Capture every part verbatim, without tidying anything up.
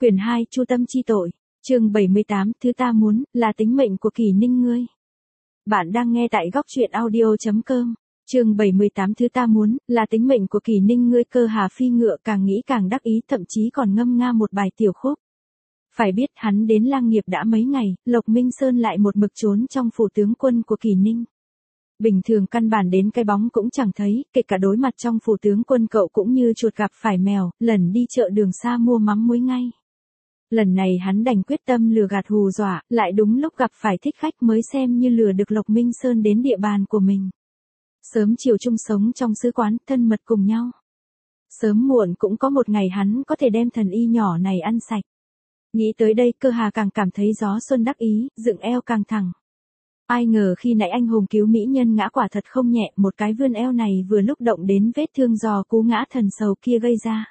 Quyển hai Chu tâm chi tội, chương bảy mươi tám, thứ ta muốn, là tính mệnh của Kỳ Ninh ngươi. Bạn đang nghe tại góc truyện audio.com, chương bảy mươi tám thứ ta muốn, là tính mệnh của Kỳ Ninh ngươi. Cơ Hà phi ngựa càng nghĩ càng đắc ý, thậm chí còn ngâm nga một bài tiểu khúc. Phải biết hắn đến Lang Nghiệp đã mấy ngày, Lộc Minh Sơn lại một mực trốn trong phủ tướng quân của Kỳ Ninh. Bình thường căn bản đến cái bóng cũng chẳng thấy, kể cả đối mặt trong phủ tướng quân cậu cũng như chuột gặp phải mèo, lần đi chợ đường xa mua mắm muối ngay. Lần này hắn đành quyết tâm lừa gạt hù dọa, lại đúng lúc gặp phải thích khách mới xem như lừa được Lộc Minh Sơn đến địa bàn của mình. Sớm chiều chung sống trong sứ quán, thân mật cùng nhau. Sớm muộn cũng có một ngày hắn có thể đem thần y nhỏ này ăn sạch. Nghĩ tới đây Cơ Hà càng cảm thấy gió xuân đắc ý, dựng eo càng thẳng. Ai ngờ khi nãy anh hùng cứu mỹ nhân ngã quả thật không nhẹ, một cái vươn eo này vừa lúc động đến vết thương do cú ngã thần sầu kia gây ra.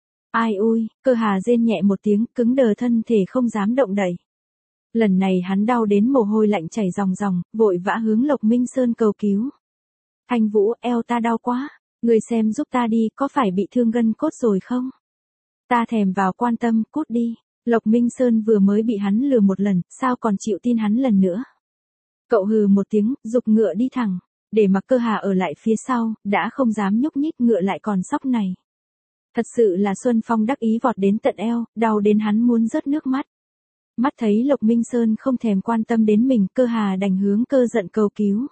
Ai ui, Cơ Hà rên nhẹ một tiếng, cứng đờ thân thể không dám động đậy. Lần này hắn đau đến mồ hôi lạnh chảy ròng ròng, vội vã hướng Lộc Minh Sơn cầu cứu. Thanh Vũ, eo ta đau quá, người xem giúp ta đi, có phải bị thương gân cốt rồi không? Ta thèm vào quan tâm, cút đi. Lộc Minh Sơn vừa mới bị hắn lừa một lần, sao còn chịu tin hắn lần nữa? Cậu hừ một tiếng, giục ngựa đi thẳng, để mặc Cơ Hà ở lại phía sau, đã không dám nhúc nhích, ngựa lại còn sóc này. Thật sự là Xuân Phong đắc ý vọt đến tận eo, đau đến hắn muốn rớt nước mắt. Mắt thấy Lộc Minh Sơn không thèm quan tâm đến mình, Cơ Hà đành hướng Cơ Giận cầu cứu.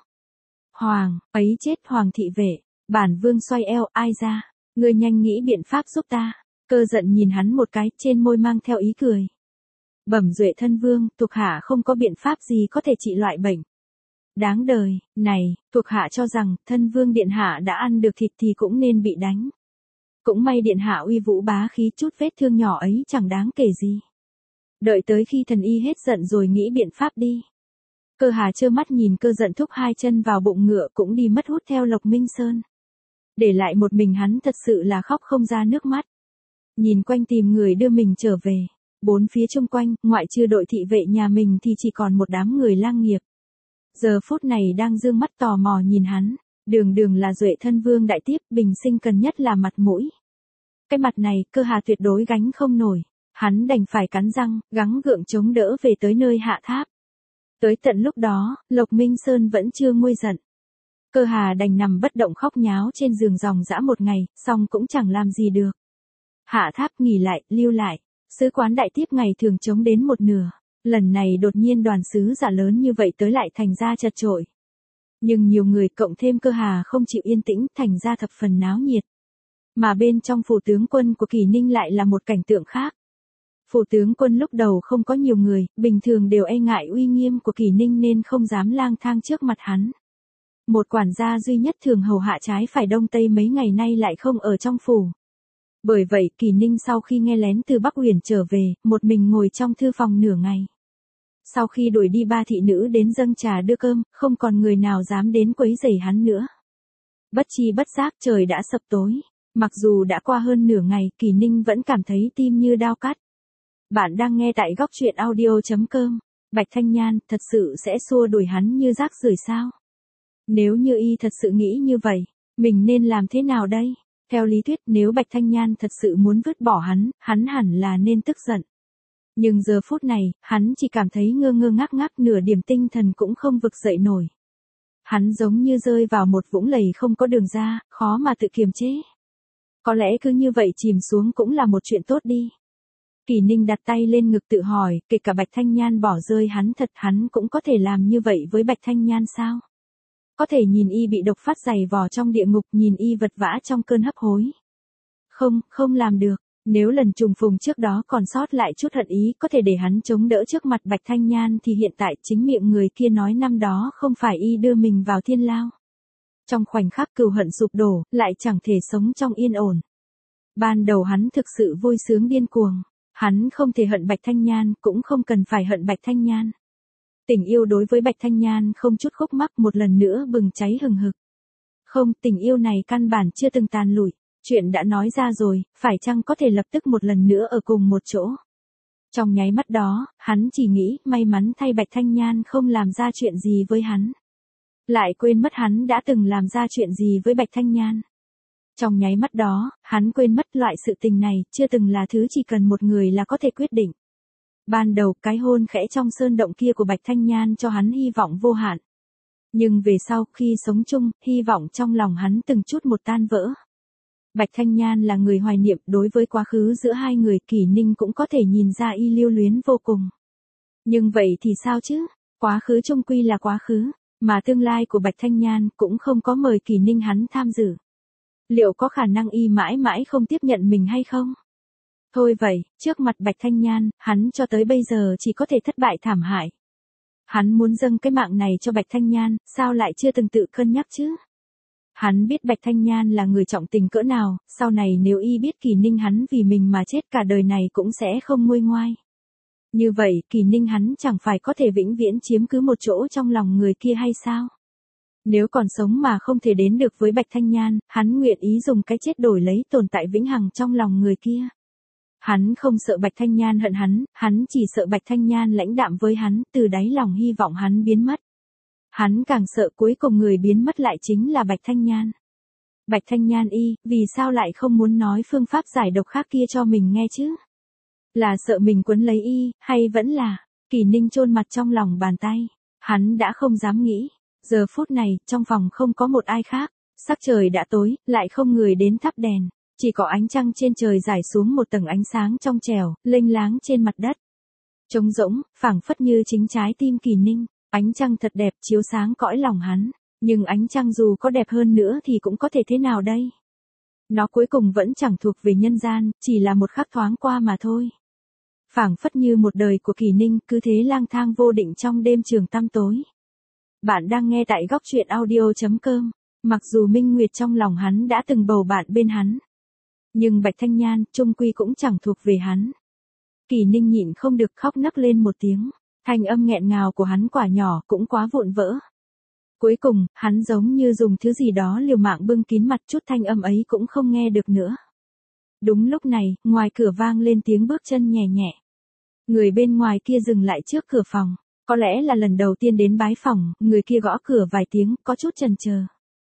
Hoàng, ấy chết Hoàng thị vệ, bản vương xoay eo, ai ra, ngươi nhanh nghĩ biện pháp giúp ta. Cơ Giận nhìn hắn một cái, trên môi mang theo ý cười. Bẩm duệ thân vương, thuộc hạ không có biện pháp gì có thể trị loại bệnh. Đáng đời, này, thuộc hạ cho rằng, thân vương điện hạ đã ăn được thịt thì cũng nên bị đánh. Cũng may điện hạ uy vũ bá khí, chút vết thương nhỏ ấy chẳng đáng kể gì. Đợi tới khi thần y hết giận rồi nghĩ biện pháp đi. Cơ Hà trơ mắt nhìn Cơ Giận thúc hai chân vào bụng ngựa cũng đi mất hút theo Lộc Minh Sơn. Để lại một mình hắn thật sự là khóc không ra nước mắt. Nhìn quanh tìm người đưa mình trở về. Bốn phía chung quanh, ngoại trừ đội thị vệ nhà mình thì chỉ còn một đám người Lang Nghiệp. Giờ phút này đang dương mắt tò mò nhìn hắn. Đường đường là duệ thân vương đại tiếp, bình sinh cần nhất là mặt mũi. Cái mặt này, Cơ Hà tuyệt đối gánh không nổi. Hắn đành phải cắn răng, gắng gượng chống đỡ về tới nơi hạ tháp. Tới tận lúc đó, Lộc Minh Sơn vẫn chưa nguôi giận. Cơ Hà đành nằm bất động khóc nháo trên giường ròng rã một ngày, xong cũng chẳng làm gì được. Hạ tháp nghỉ lại, lưu lại. Sứ quán đại tiếp ngày thường chống đến một nửa. Lần này đột nhiên đoàn sứ giả lớn như vậy tới lại thành ra chật chội. Nhưng nhiều người cộng thêm Cơ Hà không chịu yên tĩnh, thành ra thập phần náo nhiệt. Mà bên trong phủ tướng quân của Kỳ Ninh lại là một cảnh tượng khác. Phủ tướng quân lúc đầu không có nhiều người, bình thường đều e ngại uy nghiêm của Kỳ Ninh nên không dám lang thang trước mặt hắn. Một quản gia duy nhất thường hầu hạ trái phải đông tây mấy ngày nay lại không ở trong phủ. Bởi vậy Kỳ Ninh sau khi nghe lén từ Bắc Uyển trở về, một mình ngồi trong thư phòng nửa ngày. Sau khi đuổi đi ba thị nữ đến dâng trà đưa cơm, không còn người nào dám đến quấy rầy hắn nữa. Bất chi bất giác trời đã sập tối. Mặc dù đã qua hơn nửa ngày, Kỳ Ninh vẫn cảm thấy tim như đao cắt. Bạn đang nghe tại góc truyện audio.com. Bạch Thanh Nhan thật sự sẽ xua đuổi hắn như rác rưởi sao? Nếu như y thật sự nghĩ như vậy, mình nên làm thế nào đây? Theo lý thuyết nếu Bạch Thanh Nhan thật sự muốn vứt bỏ hắn, hắn hẳn là nên tức giận. Nhưng giờ phút này, hắn chỉ cảm thấy ngơ ngơ ngác ngác, nửa điểm tinh thần cũng không vực dậy nổi. Hắn giống như rơi vào một vũng lầy không có đường ra, khó mà tự kiềm chế. Có lẽ cứ như vậy chìm xuống cũng là một chuyện tốt đi. Kỳ Ninh đặt tay lên ngực tự hỏi, kể cả Bạch Thanh Nhan bỏ rơi hắn thật, hắn cũng có thể làm như vậy với Bạch Thanh Nhan sao? Có thể nhìn y bị độc phát giày vò trong địa ngục, nhìn y vật vã trong cơn hấp hối. Không, không làm được. Nếu lần trùng phùng trước đó còn sót lại chút hận ý có thể để hắn chống đỡ trước mặt Bạch Thanh Nhan thì hiện tại chính miệng người kia nói năm đó không phải y đưa mình vào thiên lao. Trong khoảnh khắc cừu hận sụp đổ, lại chẳng thể sống trong yên ổn. Ban đầu hắn thực sự vui sướng điên cuồng. Hắn không thể hận Bạch Thanh Nhan, cũng không cần phải hận Bạch Thanh Nhan. Tình yêu đối với Bạch Thanh Nhan không chút khúc mắc, một lần nữa bừng cháy hừng hực. Không, tình yêu này căn bản chưa từng tàn lụi. Chuyện đã nói ra rồi, phải chăng có thể lập tức một lần nữa ở cùng một chỗ. Trong nháy mắt đó, hắn chỉ nghĩ may mắn thay Bạch Thanh Nhan không làm ra chuyện gì với hắn. Lại quên mất hắn đã từng làm ra chuyện gì với Bạch Thanh Nhan. Trong nháy mắt đó, hắn quên mất loại sự tình này, chưa từng là thứ chỉ cần một người là có thể quyết định. Ban đầu, cái hôn khẽ trong sơn động kia của Bạch Thanh Nhan cho hắn hy vọng vô hạn. Nhưng về sau, khi sống chung, hy vọng trong lòng hắn từng chút một tan vỡ. Bạch Thanh Nhan là người hoài niệm, đối với quá khứ giữa hai người, Kỷ Ninh cũng có thể nhìn ra y lưu luyến vô cùng. Nhưng vậy thì sao chứ? Quá khứ chung quy là quá khứ, mà tương lai của Bạch Thanh Nhan cũng không có mời Kỷ Ninh hắn tham dự. Liệu có khả năng y mãi mãi không tiếp nhận mình hay không? Thôi vậy, trước mặt Bạch Thanh Nhan, hắn cho tới bây giờ chỉ có thể thất bại thảm hại. Hắn muốn dâng cái mạng này cho Bạch Thanh Nhan, sao lại chưa từng tự cân nhắc chứ? Hắn biết Bạch Thanh Nhan là người trọng tình cỡ nào, sau này nếu y biết Kỷ Ninh hắn vì mình mà chết cả đời này cũng sẽ không nguôi ngoai. Như vậy, Kỷ Ninh hắn chẳng phải có thể vĩnh viễn chiếm cứ một chỗ trong lòng người kia hay sao? Nếu còn sống mà không thể đến được với Bạch Thanh Nhan, hắn nguyện ý dùng cái chết đổi lấy tồn tại vĩnh hằng trong lòng người kia. Hắn không sợ Bạch Thanh Nhan hận hắn, hắn chỉ sợ Bạch Thanh Nhan lãnh đạm với hắn, từ đáy lòng hy vọng hắn biến mất. Hắn càng sợ cuối cùng người biến mất lại chính là Bạch Thanh Nhan. Bạch Thanh Nhan y, vì sao lại không muốn nói phương pháp giải độc khác kia cho mình nghe chứ? Là sợ mình quấn lấy y, hay vẫn là... Kỷ Ninh chôn mặt trong lòng bàn tay. Hắn đã không dám nghĩ. Giờ phút này, trong phòng không có một ai khác. Sắc trời đã tối, lại không người đến thắp đèn. Chỉ có ánh trăng trên trời rải xuống một tầng ánh sáng trong trẻo, lênh láng trên mặt đất. Trống rỗng, phảng phất như chính trái tim Kỷ Ninh. Ánh trăng thật đẹp chiếu sáng cõi lòng hắn. Nhưng ánh trăng dù có đẹp hơn nữa thì cũng có thể thế nào đây? Nó cuối cùng vẫn chẳng thuộc về nhân gian, chỉ là một khắc thoáng qua mà thôi. Phảng phất như một đời của Kỷ Ninh cứ thế lang thang vô định trong đêm trường tăm tối. Bạn đang nghe tại góc truyện audio chấm com. Mặc dù Minh Nguyệt trong lòng hắn đã từng bầu bạn bên hắn. Nhưng Bạch Thanh Nhan, chung quy cũng chẳng thuộc về hắn. Kỷ Ninh nhịn không được khóc nấc lên một tiếng. Thanh âm nghẹn ngào của hắn quả nhỏ cũng quá vụn vỡ. Cuối cùng, hắn giống như dùng thứ gì đó liều mạng bưng kín mặt, chút thanh âm ấy cũng không nghe được nữa. Đúng lúc này, ngoài cửa vang lên tiếng bước chân nhẹ nhẹ. Người bên ngoài kia dừng lại trước cửa phòng. Có lẽ là lần đầu tiên đến bái phòng, người kia gõ cửa vài tiếng, có chút chần chờ.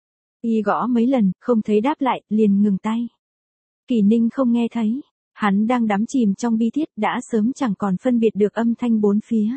Y gõ mấy lần, không thấy đáp lại, liền ngừng tay. Kỷ Ninh không nghe thấy. Hắn đang đắm chìm trong bi thiết, đã sớm chẳng còn phân biệt được âm thanh bốn phía.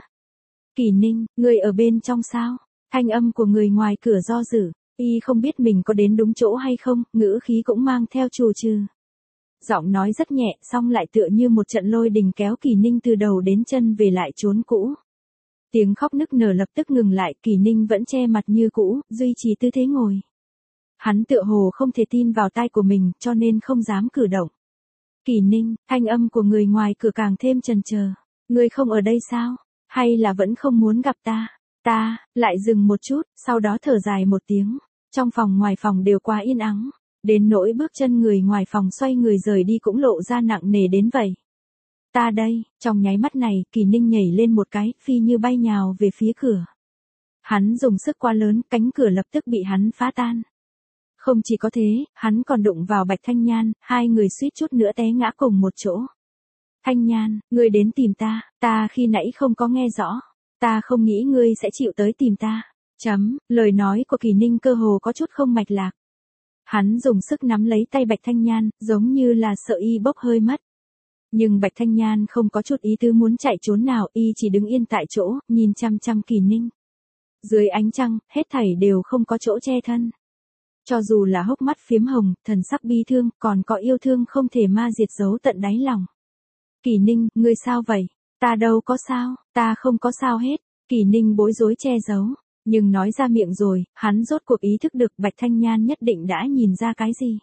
Kỷ Ninh, người ở bên trong sao? Thanh âm của người ngoài cửa do dự. Y không biết mình có đến đúng chỗ hay không, ngữ khí cũng mang theo trù trừ. Giọng nói rất nhẹ, song lại tựa như một trận lôi đình kéo Kỷ Ninh từ đầu đến chân về lại chốn cũ. Tiếng khóc nức nở lập tức ngừng lại, Kỷ Ninh vẫn che mặt như cũ, duy trì tư thế ngồi. Hắn tựa hồ không thể tin vào tai của mình, cho nên không dám cử động. Kỷ Ninh, thanh âm của người ngoài cửa càng thêm chần chờ. Ngươi không ở đây sao? Hay là vẫn không muốn gặp ta? Ta, lại dừng một chút, sau đó thở dài một tiếng. Trong phòng ngoài phòng đều quá yên ắng. Đến nỗi bước chân người ngoài phòng xoay người rời đi cũng lộ ra nặng nề đến vậy. Ta đây, trong nháy mắt này, Kỷ Ninh nhảy lên một cái, phi như bay nhào về phía cửa. Hắn dùng sức quá lớn, cánh cửa lập tức bị hắn phá tan. Không chỉ có thế, hắn còn đụng vào Bạch Thanh Nhan, hai người suýt chút nữa té ngã cùng một chỗ. Thanh Nhan, ngươi đến tìm ta, ta khi nãy không có nghe rõ. Ta không nghĩ ngươi sẽ chịu tới tìm ta. Chấm, lời nói của Kỷ Ninh cơ hồ có chút không mạch lạc. Hắn dùng sức nắm lấy tay Bạch Thanh Nhan, giống như là sợ y bốc hơi mất. Nhưng Bạch Thanh Nhan không có chút ý tứ muốn chạy trốn nào, y chỉ đứng yên tại chỗ, nhìn chăm chăm Kỷ Ninh. Dưới ánh trăng, hết thảy đều không có chỗ che thân. Cho dù là hốc mắt phiếm hồng, thần sắc bi thương, còn có yêu thương không thể ma diệt giấu tận đáy lòng. Kỷ Ninh, ngươi sao vậy? Ta đâu có sao, ta không có sao hết. Kỷ Ninh bối rối che giấu, nhưng nói ra miệng rồi, hắn rốt cuộc ý thức được Bạch Thanh Nhan nhất định đã nhìn ra cái gì.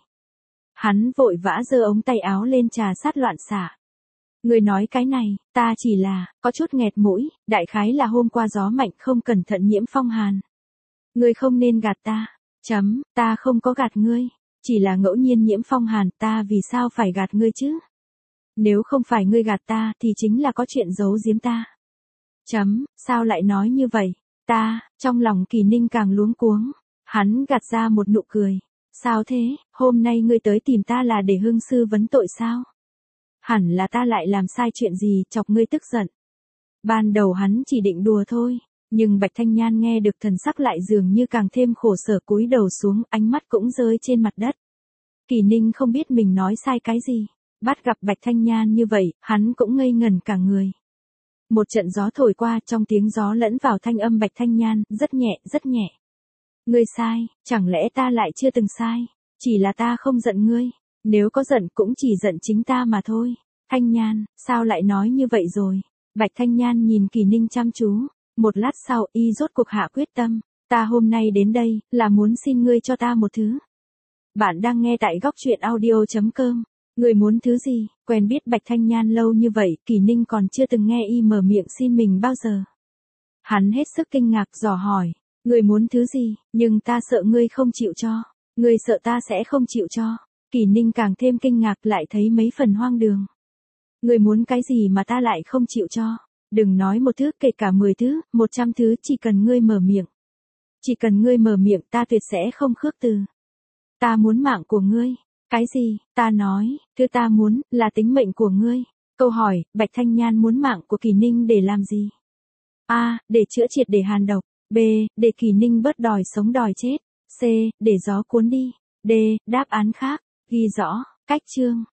Hắn vội vã giơ ống tay áo lên trà sát loạn xạ. Ngươi nói cái này, ta chỉ là, có chút nghẹt mũi, đại khái là hôm qua gió mạnh không cẩn thận nhiễm phong hàn. Ngươi không nên gạt ta. Chấm, ta không có gạt ngươi, chỉ là ngẫu nhiên nhiễm phong hàn, ta vì sao phải gạt ngươi chứ? Nếu không phải ngươi gạt ta thì chính là có chuyện giấu giếm ta. Chấm, sao lại nói như vậy? Ta, trong lòng Kỷ Ninh càng luống cuống, hắn gạt ra một nụ cười. Sao thế, hôm nay ngươi tới tìm ta là để hương sư vấn tội sao? Hẳn là ta lại làm sai chuyện gì chọc ngươi tức giận. Ban đầu hắn chỉ định đùa thôi. Nhưng Bạch Thanh Nhan nghe được thần sắc lại dường như càng thêm khổ sở, cúi đầu xuống, ánh mắt cũng rơi trên mặt đất. Kỳ Ninh không biết mình nói sai cái gì. Bắt gặp Bạch Thanh Nhan như vậy, hắn cũng ngây ngẩn cả người. Một trận gió thổi qua, trong tiếng gió lẫn vào thanh âm Bạch Thanh Nhan, rất nhẹ, rất nhẹ. Ngươi sai, chẳng lẽ ta lại chưa từng sai? Chỉ là ta không giận ngươi. Nếu có giận cũng chỉ giận chính ta mà thôi. Thanh Nhan, sao lại nói như vậy rồi? Bạch Thanh Nhan nhìn Kỳ Ninh chăm chú. Một lát sau, y rốt cuộc hạ quyết tâm. Ta hôm nay đến đây, là muốn xin ngươi cho ta một thứ. Bạn đang nghe tại góc truyện audio chấm com. Ngươi muốn thứ gì? Quen biết Bạch Thanh Nhan lâu như vậy, Kỳ Ninh còn chưa từng nghe y mở miệng xin mình bao giờ. Hắn hết sức kinh ngạc dò hỏi. Ngươi muốn thứ gì? Nhưng ta sợ ngươi không chịu cho. Ngươi sợ ta sẽ không chịu cho. Kỳ Ninh càng thêm kinh ngạc, lại thấy mấy phần hoang đường. Ngươi muốn cái gì mà ta lại không chịu cho? Đừng nói một thứ, kể cả mười thứ, một trăm thứ, chỉ cần ngươi mở miệng. Chỉ cần ngươi mở miệng, ta tuyệt sẽ không khước từ. Ta muốn mạng của ngươi. Cái gì? Ta nói, thứ ta muốn, là tính mệnh của ngươi. Câu hỏi, Bạch Thanh Nhan muốn mạng của Kỳ Ninh để làm gì? A. Để chữa triệt để hàn độc. B. Để Kỳ Ninh bớt đòi sống đòi chết. C. Để gió cuốn đi. D. Đáp án khác. Ghi rõ. Cách chương.